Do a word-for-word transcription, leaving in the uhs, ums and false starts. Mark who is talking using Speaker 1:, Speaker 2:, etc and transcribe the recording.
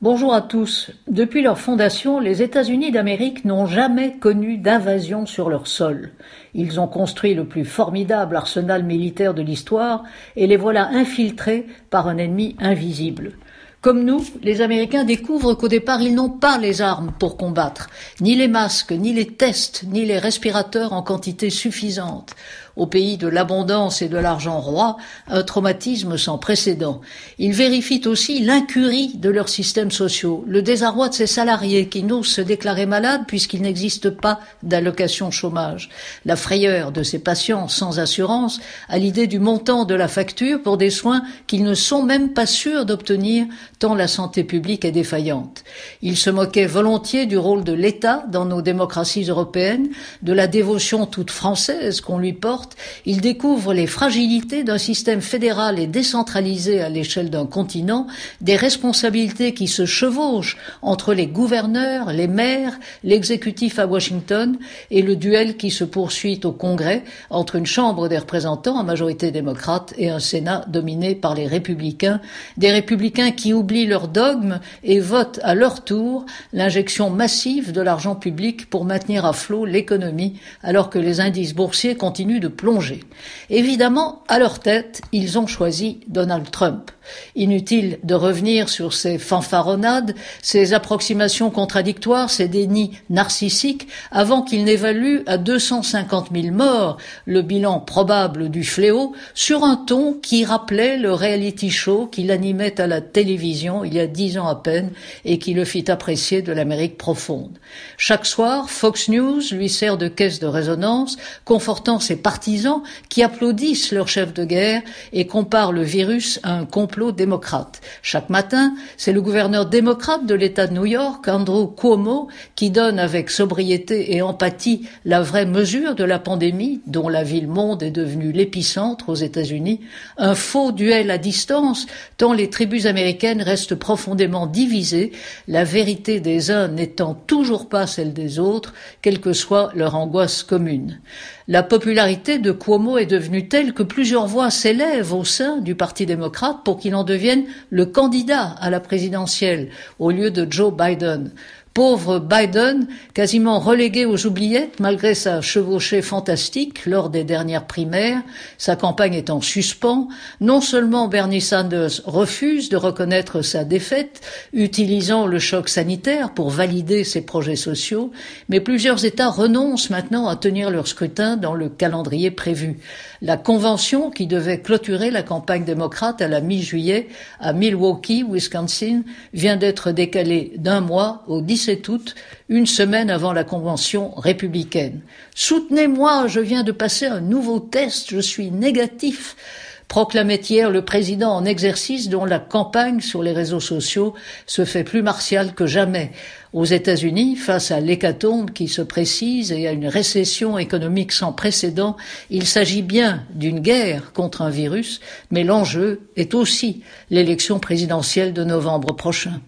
Speaker 1: Bonjour à tous. Depuis leur fondation, les États-Unis d'Amérique n'ont jamais connu d'invasion sur leur sol. Ils ont construit le plus formidable arsenal militaire de l'histoire et les voilà infiltrés par un ennemi invisible. Comme nous, les Américains découvrent qu'au départ, ils n'ont pas les armes pour combattre, ni les masques, ni les tests, ni les respirateurs en quantité suffisante. Au pays de l'abondance et de l'argent roi, un traumatisme sans précédent. Ils vérifient aussi l'incurie de leurs systèmes sociaux, le désarroi de ces salariés qui n'osent se déclarer malades puisqu'il n'existe pas d'allocation chômage, la frayeur de ces patients sans assurance à l'idée du montant de la facture pour des soins qu'ils ne sont même pas sûrs d'obtenir tant la santé publique est défaillante. Ils se moquaient volontiers du rôle de l'État dans nos démocraties européennes, de la dévotion toute française qu'on lui porte. Il découvre les fragilités d'un système fédéral et décentralisé à l'échelle d'un continent, des responsabilités qui se chevauchent entre les gouverneurs, les maires, l'exécutif à Washington et le duel qui se poursuit au Congrès entre une Chambre des représentants à majorité démocrate et un Sénat dominé par les républicains, des républicains qui oublient leurs dogmes et votent à leur tour l'injection massive de l'argent public pour maintenir à flot l'économie alors que les indices boursiers continuent de plonger. Évidemment, à leur tête, ils ont choisi Donald Trump. Inutile de revenir sur ces fanfaronnades, ces approximations contradictoires, ces dénis narcissiques, avant qu'il n'évalue à deux cent cinquante mille morts le bilan probable du fléau, sur un ton qui rappelait le reality show qu'il animait à la télévision il y a dix ans à peine et qui le fit apprécier de l'Amérique profonde. Chaque soir, Fox News lui sert de caisse de résonance, confortant ses partisans qui applaudissent leur chef de guerre et comparent le virus à un complot démocrate. Chaque matin, c'est le gouverneur démocrate de l'État de New York, Andrew Cuomo, qui donne avec sobriété et empathie la vraie mesure de la pandémie, dont la ville-monde est devenue l'épicentre aux États-Unis, un faux duel à distance, tant les tribus américaines restent profondément divisées, la vérité des uns n'étant toujours pas celle des autres, quelle que soit leur angoisse commune. La popularité de Cuomo est devenue telle que plusieurs voix s'élèvent au sein du Parti démocrate pour qu'il en devienne le candidat à la présidentielle au lieu de Joe Biden. Pauvre Biden, quasiment relégué aux oubliettes malgré sa chevauchée fantastique lors des dernières primaires, sa campagne est en suspens. Non seulement Bernie Sanders refuse de reconnaître sa défaite, utilisant le choc sanitaire pour valider ses projets sociaux, mais plusieurs États renoncent maintenant à tenir leur scrutin dans le calendrier prévu. La convention qui devait clôturer la campagne démocrate à la mi-juillet à Milwaukee, Wisconsin, vient d'être décalée d'un mois au dix-sept août, une semaine avant la convention républicaine. « Soutenez-moi, je viens de passer un nouveau test, je suis négatif », proclamait hier le président en exercice dont la campagne sur les réseaux sociaux se fait plus martiale que jamais. Aux États-Unis, face à l'hécatombe qui se précise et à une récession économique sans précédent, il s'agit bien d'une guerre contre un virus, mais l'enjeu est aussi l'élection présidentielle de novembre prochain.